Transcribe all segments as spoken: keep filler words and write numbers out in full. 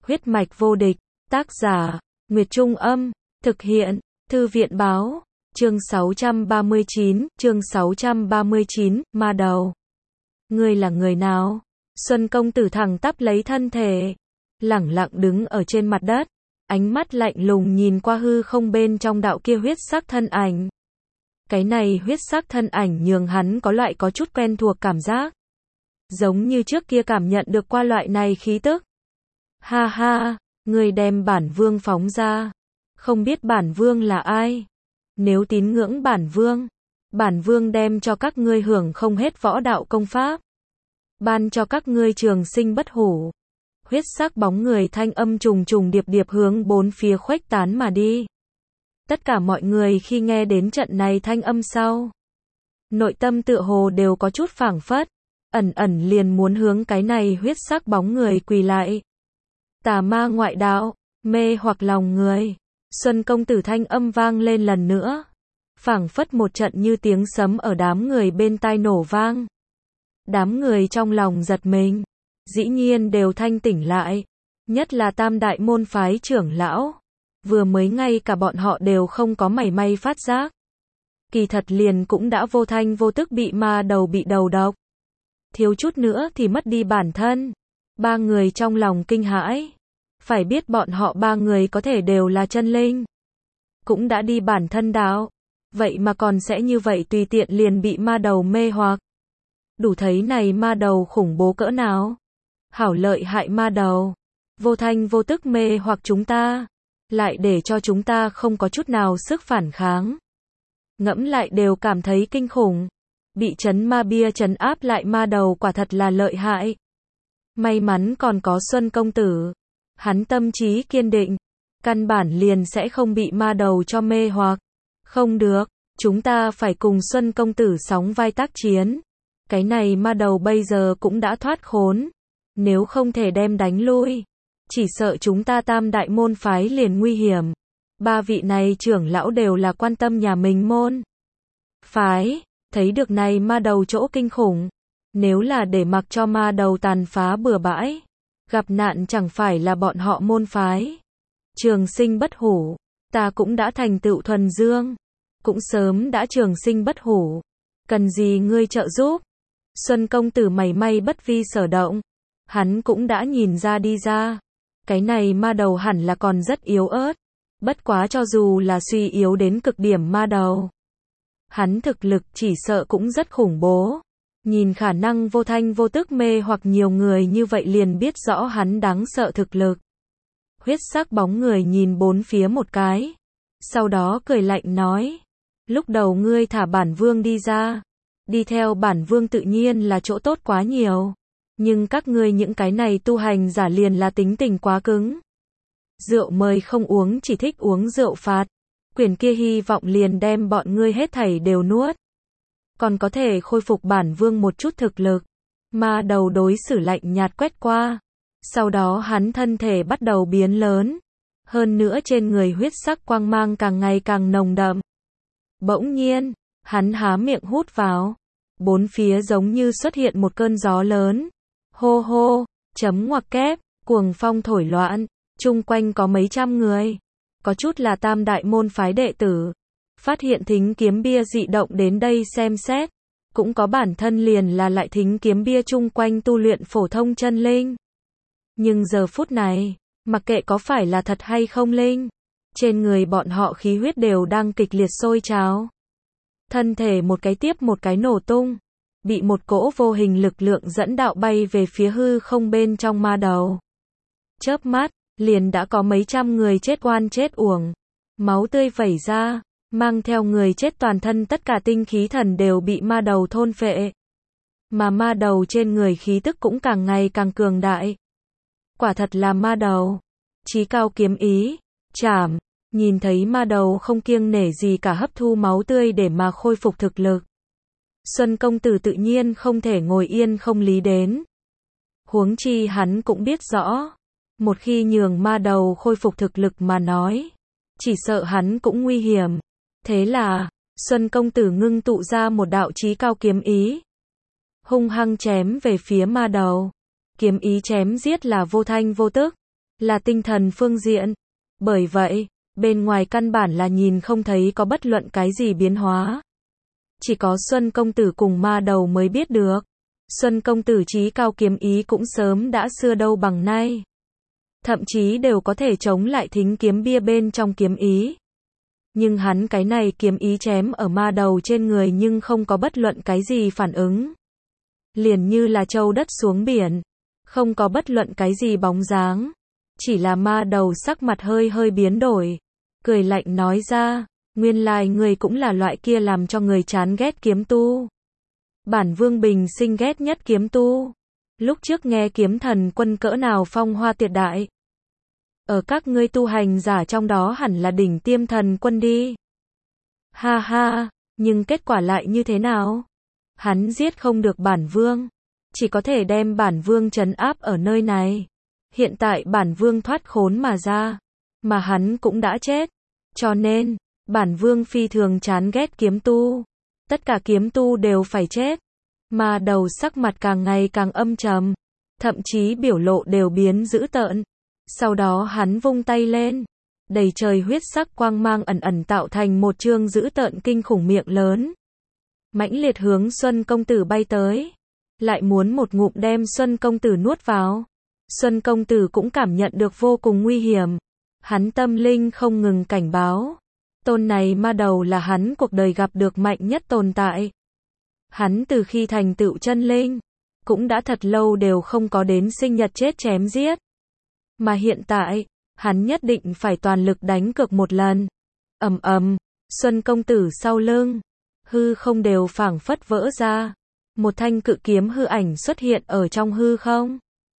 Huyết mạch vô địch, tác giả, Nguyệt Trung Âm, thực hiện, Thư viện báo, chương sáu trăm ba mươi chín, chương sáu trăm ba mươi chín, ma đầu. Ngươi là người nào? Xuân công tử thẳng tắp lấy thân thể, lẳng lặng đứng ở trên mặt đất, ánh mắt lạnh lùng nhìn qua hư không bên trong đạo kia huyết sắc thân ảnh. Cái này huyết sắc thân ảnh nhường hắn có loại có chút quen thuộc cảm giác. Giống như trước kia cảm nhận được qua loại này khí tức. Ha ha, người đem bản vương phóng ra. Không biết bản vương là ai? Nếu tín ngưỡng bản vương, bản vương đem cho các ngươi hưởng không hết võ đạo công pháp. Ban cho các ngươi trường sinh bất hủ. Huyết sắc bóng người thanh âm trùng trùng điệp điệp hướng bốn phía khuếch tán mà đi. Tất cả mọi người khi nghe đến trận này thanh âm sau, nội tâm tựa hồ đều có chút phảng phất, ẩn ẩn liền muốn hướng cái này huyết sắc bóng người quỳ lại. Tà ma ngoại đạo, mê hoặc lòng người. Xuân công tử thanh âm vang lên lần nữa, phảng phất một trận như tiếng sấm ở đám người bên tai nổ vang. Đám người trong lòng giật mình, dĩ nhiên đều thanh tỉnh lại, nhất là tam đại môn phái trưởng lão. Vừa mới ngay cả bọn họ đều không có mảy may phát giác. Kỳ thật liền cũng đã vô thanh vô tức bị ma đầu bị đầu độc. Thiếu chút nữa thì mất đi bản thân. Ba người trong lòng kinh hãi. Phải biết bọn họ ba người có thể đều là chân linh. Cũng đã đi bản thân đạo. Vậy mà còn sẽ như vậy tùy tiện liền bị ma đầu mê hoặc. Đủ thấy này ma đầu khủng bố cỡ nào. Hảo lợi hại ma đầu. Vô thanh vô tức mê hoặc chúng ta. Lại để cho chúng ta không có chút nào sức phản kháng. Ngẫm lại đều cảm thấy kinh khủng. Bị trấn ma bia trấn áp lại ma đầu quả thật là lợi hại. May mắn còn có Xuân công tử. Hắn tâm trí kiên định. Căn bản liền sẽ không bị ma đầu cho mê hoặc. Không được, chúng ta phải cùng Xuân công tử sóng vai tác chiến. Cái này ma đầu bây giờ cũng đã thoát khốn. Nếu không thể đem đánh lui, chỉ sợ chúng ta tam đại môn phái liền nguy hiểm. Ba vị này trưởng lão đều là quan tâm nhà mình môn phái, thấy được này ma đầu chỗ kinh khủng. Nếu là để mặc cho ma đầu tàn phá bừa bãi, gặp nạn chẳng phải là bọn họ môn phái. Trường sinh bất hủ, ta cũng đã thành tựu thuần dương, cũng sớm đã trường sinh bất hủ. Cần gì ngươi trợ giúp? Xuân công tử mảy may bất vi sở động, hắn cũng đã nhìn ra đi ra. Cái này ma đầu hẳn là còn rất yếu ớt. Bất quá cho dù là suy yếu đến cực điểm ma đầu, hắn thực lực chỉ sợ cũng rất khủng bố. Nhìn khả năng vô thanh vô tức mê hoặc nhiều người như vậy liền biết rõ hắn đáng sợ thực lực. Huyết sắc bóng người nhìn bốn phía một cái. Sau đó cười lạnh nói. Lúc đầu ngươi thả bản vương đi ra. Đi theo bản vương tự nhiên là chỗ tốt quá nhiều. Nhưng các ngươi những cái này tu hành giả liền là tính tình quá cứng. Rượu mời không uống, chỉ thích uống rượu phạt. Quyền kia hy vọng liền đem bọn ngươi hết thảy đều nuốt. Còn có thể khôi phục bản vương một chút thực lực. Ma đầu đối xử lạnh nhạt quét qua. Sau đó hắn thân thể bắt đầu biến lớn. Hơn nữa trên người huyết sắc quang mang càng ngày càng nồng đậm. Bỗng nhiên, hắn há miệng hút vào. Bốn phía giống như xuất hiện một cơn gió lớn. Hô hô, chấm ngoặc kép, cuồng phong thổi loạn, chung quanh có mấy trăm người. Có chút là tam đại môn phái đệ tử. Phát hiện thính kiếm bia dị động đến đây xem xét. Cũng có bản thân liền là lại thính kiếm bia chung quanh tu luyện phổ thông chân linh. Nhưng giờ phút này, mặc kệ có phải là thật hay không linh, trên người bọn họ khí huyết đều đang kịch liệt sôi trào. Thân thể một cái tiếp một cái nổ tung. Bị một cỗ vô hình lực lượng dẫn đạo bay về phía hư không bên trong ma đầu. Chớp mắt, liền đã có mấy trăm người chết oan chết uổng. Máu tươi vẩy ra, mang theo người chết toàn thân tất cả tinh khí thần đều bị ma đầu thôn phệ. Mà ma đầu trên người khí tức cũng càng ngày càng cường đại. Quả thật là ma đầu. Chí cao kiếm ý, chảm, nhìn thấy ma đầu không kiêng nể gì cả hấp thu máu tươi để mà khôi phục thực lực. Xuân công tử tự nhiên không thể ngồi yên không lý đến. Huống chi hắn cũng biết rõ, một khi nhường ma đầu khôi phục thực lực mà nói, chỉ sợ hắn cũng nguy hiểm. Thế là, Xuân công tử ngưng tụ ra một đạo chí cao kiếm ý. Hung hăng chém về phía ma đầu. Kiếm ý chém giết là vô thanh vô tức. là tinh thần phương diện. Bởi vậy, bên ngoài căn bản là nhìn không thấy có bất luận cái gì biến hóa. Chỉ có Xuân công tử cùng ma đầu mới biết được. Xuân công tử trí cao kiếm ý cũng sớm đã xưa đâu bằng nay. Thậm chí đều có thể chống lại thính kiếm bia bên trong kiếm ý. Nhưng hắn cái này kiếm ý chém ở ma đầu trên người nhưng không có bất luận cái gì phản ứng. Liền như là châu đất xuống biển. Không có bất luận cái gì bóng dáng. Chỉ là ma đầu sắc mặt hơi hơi biến đổi. Cười lạnh nói ra, nguyên lai người cũng là loại kia làm cho người chán ghét kiếm tu. Bản vương bình sinh ghét nhất kiếm tu. Lúc trước nghe kiếm thần quân cỡ nào phong hoa tuyệt đại. Ở các ngươi tu hành giả trong đó hẳn là đỉnh tiêm thần quân đi. Ha ha, nhưng kết quả lại như thế nào? Hắn giết không được bản vương. Chỉ có thể đem bản vương trấn áp ở nơi này. Hiện tại bản vương thoát khốn mà ra. Mà hắn cũng đã chết. Cho nên, bản vương phi thường chán ghét kiếm tu. Tất cả kiếm tu đều phải chết. Mà đầu sắc mặt càng ngày càng âm trầm. Thậm chí biểu lộ đều biến dữ tợn. Sau đó hắn vung tay lên. Đầy trời huyết sắc quang mang ẩn ẩn tạo thành một chương dữ tợn kinh khủng miệng lớn. Mãnh liệt hướng Xuân công tử bay tới. Lại muốn một ngụm đem Xuân công tử nuốt vào. Xuân công tử cũng cảm nhận được vô cùng nguy hiểm. Hắn tâm linh không ngừng cảnh báo. Tôn này ma đầu là hắn cuộc đời gặp được mạnh nhất tồn tại. Hắn từ khi thành tựu chân linh, cũng đã thật lâu đều không có đến sinh nhật chết chém giết. Mà hiện tại, hắn nhất định phải toàn lực đánh cược một lần. Ầm ầm, Xuân công tử sau lưng, hư không đều phảng phất vỡ ra. Một thanh cự kiếm hư ảnh xuất hiện ở trong hư không.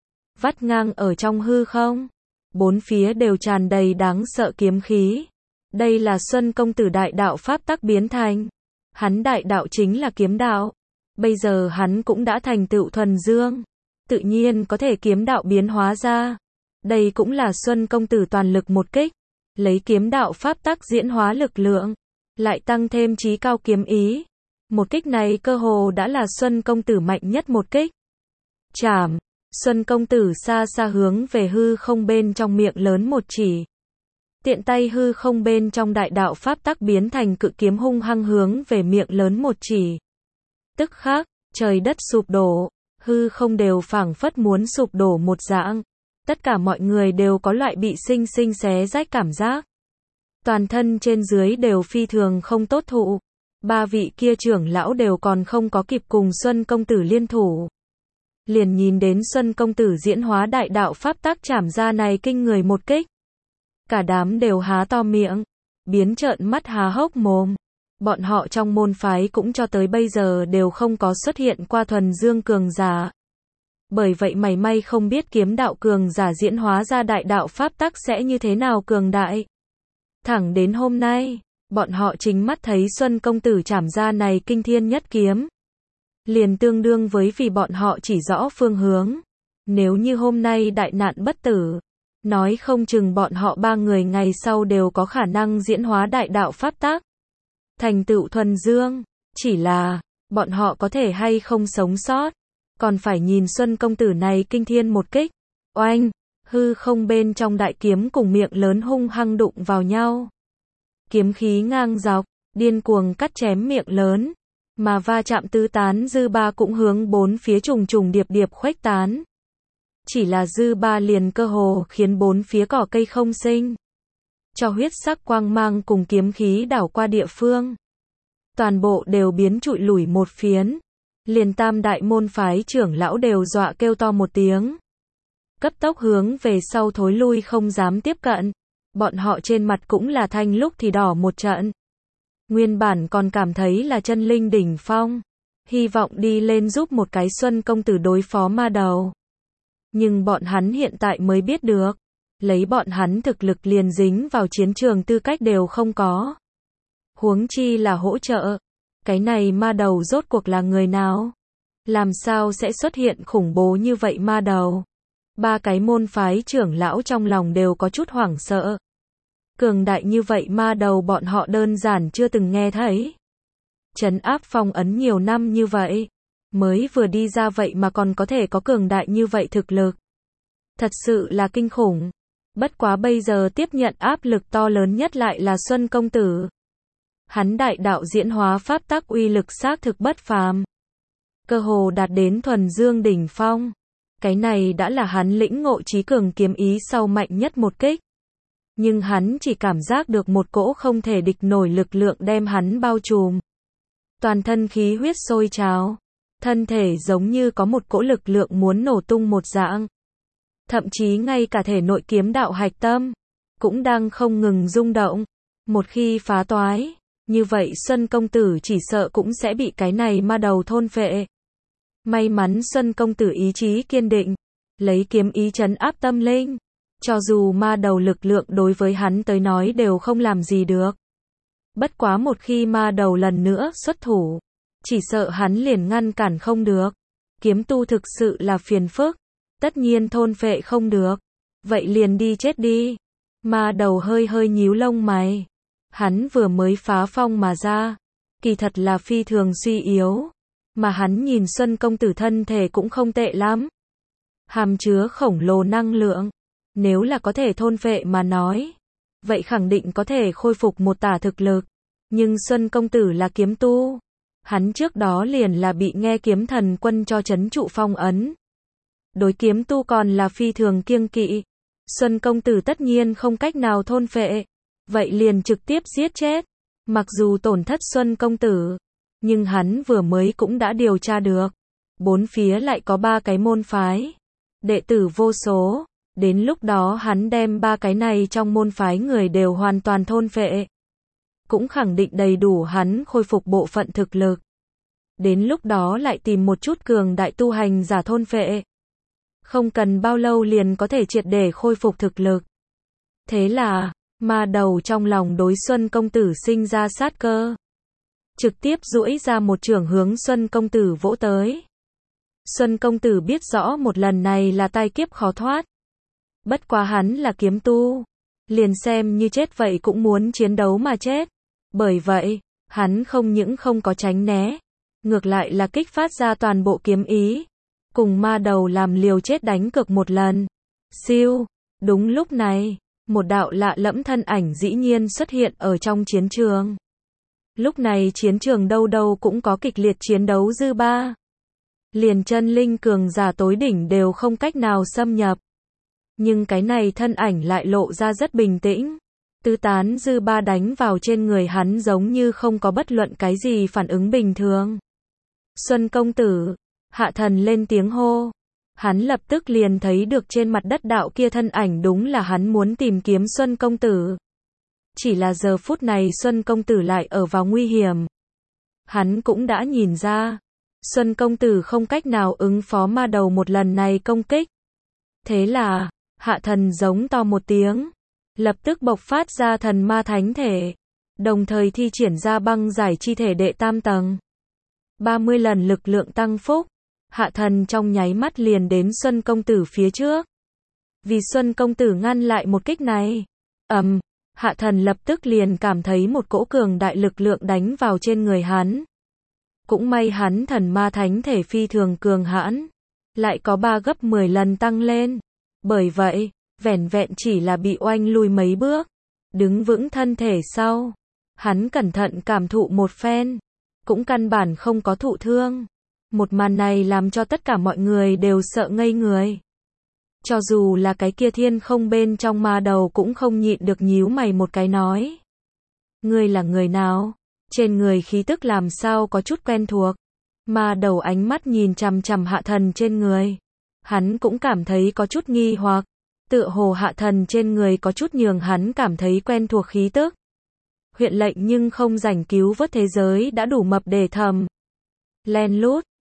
Vắt ngang ở trong hư không. Bốn phía đều tràn đầy đáng sợ kiếm khí. Đây là Xuân công tử đại đạo pháp tắc biến thành. Hắn đại đạo chính là kiếm đạo. Bây giờ hắn cũng đã thành tựu thuần dương. Tự nhiên có thể kiếm đạo biến hóa ra. Đây cũng là Xuân công tử toàn lực một kích. Lấy kiếm đạo pháp tắc diễn hóa lực lượng. Lại tăng thêm trí cao kiếm ý. Một kích này cơ hồ đã là Xuân công tử mạnh nhất một kích. Chảm. Xuân công tử xa xa hướng về hư không bên trong miệng lớn một chỉ. Tiện tay hư không bên trong đại đạo pháp tắc biến thành cự kiếm hung hăng hướng về miệng lớn một chỉ. Tức khắc, trời đất sụp đổ, hư không đều phảng phất muốn sụp đổ một dạng. Tất cả mọi người đều có loại bị sinh sinh xé rách cảm giác. Toàn thân trên dưới đều phi thường không tốt thụ. Ba vị kia trưởng lão đều còn không có kịp cùng Xuân công tử liên thủ. Liền nhìn đến Xuân công tử diễn hóa đại đạo pháp tắc chảm ra này kinh người một kích. Cả đám đều há to miệng, biến trợn mắt há hốc mồm. Bọn họ trong môn phái cũng cho tới bây giờ đều không có xuất hiện qua thuần dương cường giả. Bởi vậy mảy may không biết kiếm đạo cường giả diễn hóa ra đại đạo pháp tắc sẽ như thế nào cường đại. Thẳng đến hôm nay, bọn họ chính mắt thấy Xuân công tử chảm ra này kinh thiên nhất kiếm. Liền tương đương với vì bọn họ chỉ rõ phương hướng. Nếu như hôm nay đại nạn bất tử, nói không chừng bọn họ ba người ngày sau đều có khả năng diễn hóa đại đạo pháp tắc. Thành tựu thuần dương, chỉ là, bọn họ có thể hay không sống sót. Còn phải nhìn Xuân công tử này kinh thiên một kích. Oanh, hư không bên trong đại kiếm cùng miệng lớn hung hăng đụng vào nhau. Kiếm khí ngang dọc, điên cuồng cắt chém miệng lớn. Mà va chạm tứ tán dư ba cũng hướng bốn phía trùng trùng điệp điệp khuếch tán. Chỉ là dư ba liền cơ hồ khiến bốn phía cỏ cây không sinh. Cho huyết sắc quang mang cùng kiếm khí đảo qua địa phương. Toàn bộ đều biến trụi lủi một phiến. Liền tam đại môn phái trưởng lão đều dọa kêu to một tiếng. Cấp tốc hướng về sau thối lui không dám tiếp cận. Bọn họ trên mặt cũng là thanh lúc thì đỏ một trận. Nguyên bản còn cảm thấy là chân linh đỉnh phong. Hy vọng đi lên giúp một cái Xuân công tử đối phó ma đầu. Nhưng bọn hắn hiện tại mới biết được. Lấy bọn hắn thực lực liền dính vào chiến trường tư cách đều không có. Huống chi là hỗ trợ. Cái này ma đầu rốt cuộc là người nào? Làm sao sẽ xuất hiện khủng bố như vậy ma đầu? Ba cái môn phái trưởng lão trong lòng đều có chút hoảng sợ. Cường đại như vậy ma đầu bọn họ đơn giản chưa từng nghe thấy. Trấn áp phong ấn nhiều năm như vậy. Mới vừa đi ra vậy mà còn có thể có cường đại như vậy thực lực. Thật sự là kinh khủng. Bất quá bây giờ tiếp nhận áp lực to lớn nhất lại là Xuân công tử. Hắn đại đạo diễn hóa pháp tắc uy lực xác thực bất phàm. Cơ hồ đạt đến thuần dương đỉnh phong. Cái này đã là hắn lĩnh ngộ trí cường kiếm ý sau mạnh nhất một kích. Nhưng hắn chỉ cảm giác được một cỗ không thể địch nổi lực lượng đem hắn bao trùm. Toàn thân khí huyết sôi trào. Thân thể giống như có một cỗ lực lượng muốn nổ tung một dạng. Thậm chí ngay cả thể nội kiếm đạo hạch tâm cũng đang không ngừng rung động. Một khi phá toái, như vậy Xuân công tử chỉ sợ cũng sẽ bị cái này ma đầu thôn phệ. May mắn Xuân công tử ý chí kiên định, lấy kiếm ý trấn áp tâm linh, cho dù ma đầu lực lượng đối với hắn tới nói đều không làm gì được. Bất quá một khi ma đầu lần nữa xuất thủ, chỉ sợ hắn liền ngăn cản không được. Kiếm tu thực sự là phiền phức, tất nhiên thôn phệ không được, vậy liền đi chết đi. Ma đầu hơi hơi nhíu lông mày. Hắn vừa mới phá phong mà ra, kỳ thật là phi thường suy yếu, mà hắn nhìn Xuân công tử thân thể cũng không tệ lắm. Hàm chứa khổng lồ năng lượng, nếu là có thể thôn phệ mà nói, vậy khẳng định có thể khôi phục một tả thực lực. Nhưng Xuân công tử là kiếm tu, hắn trước đó liền là bị nghe kiếm thần quân cho trấn trụ phong ấn. Đối kiếm tu còn là phi thường kiêng kỵ, Xuân công tử tất nhiên không cách nào thôn phệ, vậy liền trực tiếp giết chết. Mặc dù tổn thất Xuân công tử, nhưng hắn vừa mới cũng đã điều tra được, bốn phía lại có ba cái môn phái, đệ tử vô số, đến lúc đó hắn đem ba cái này trong môn phái người đều hoàn toàn thôn phệ, cũng khẳng định đầy đủ hắn khôi phục bộ phận thực lực. Đến lúc đó lại tìm một chút cường đại tu hành giả thôn phệ, không cần bao lâu liền có thể triệt để khôi phục thực lực. Thế là, ma đầu trong lòng đối Xuân công tử sinh ra sát cơ, trực tiếp duỗi ra một chưởng hướng Xuân công tử vỗ tới. Xuân công tử biết rõ một lần này là tai kiếp khó thoát. Bất quá hắn là kiếm tu, liền xem như chết vậy cũng muốn chiến đấu mà chết. Bởi vậy, hắn không những không có tránh né, ngược lại là kích phát ra toàn bộ kiếm ý, cùng ma đầu làm liều chết đánh cược một lần. Siêu, đúng lúc này, một đạo lạ lẫm thân ảnh dĩ nhiên xuất hiện ở trong chiến trường. Lúc này chiến trường đâu đâu cũng có kịch liệt chiến đấu dư ba. Liền chân linh cường giả tối đỉnh đều không cách nào xâm nhập. Nhưng cái này thân ảnh lại lộ ra rất bình tĩnh. Tứ tán dư ba đánh vào trên người hắn giống như không có bất luận cái gì phản ứng bình thường. Xuân công tử, Hạ Thần lên tiếng hô. Hắn lập tức liền thấy được trên mặt đất đạo kia thân ảnh đúng là hắn muốn tìm kiếm Xuân công tử. Chỉ là giờ phút này Xuân công tử lại ở vào nguy hiểm. Hắn cũng đã nhìn ra, Xuân công tử không cách nào ứng phó ma đầu một lần này công kích. Thế là, Hạ Thần giống to một tiếng, lập tức bộc phát ra thần ma thánh thể, đồng thời thi triển ra băng giải chi thể đệ tam tầng. ba mươi lần lực lượng tăng phúc, Hạ Thần trong nháy mắt liền đến Xuân công tử phía trước. Vì Xuân công tử ngăn lại một kích này, ầm, Hạ Thần lập tức liền cảm thấy một cỗ cường đại lực lượng đánh vào trên người hắn. Cũng may hắn thần ma thánh thể phi thường cường hãn, lại có ba gấp mười lần tăng lên. Bởi vậy, vẻn vẹn chỉ là bị oanh lùi mấy bước, đứng vững thân thể sau. Hắn cẩn thận cảm thụ một phen, cũng căn bản không có thụ thương. Một màn này làm cho tất cả mọi người đều sợ ngây người. Cho dù là cái kia thiên không bên trong ma đầu cũng không nhịn được nhíu mày một cái nói. Ngươi là người nào? Trên người khí tức làm sao có chút quen thuộc. Ma đầu ánh mắt nhìn chằm chằm Hạ Thần trên người. Hắn cũng cảm thấy có chút nghi hoặc. Tựa hồ Hạ Thần trên người có chút nhường hắn cảm thấy quen thuộc khí tức. Huyện lệnh nhưng không rảnh cứu vớt thế giới đã đủ mập để thầm. Len lút,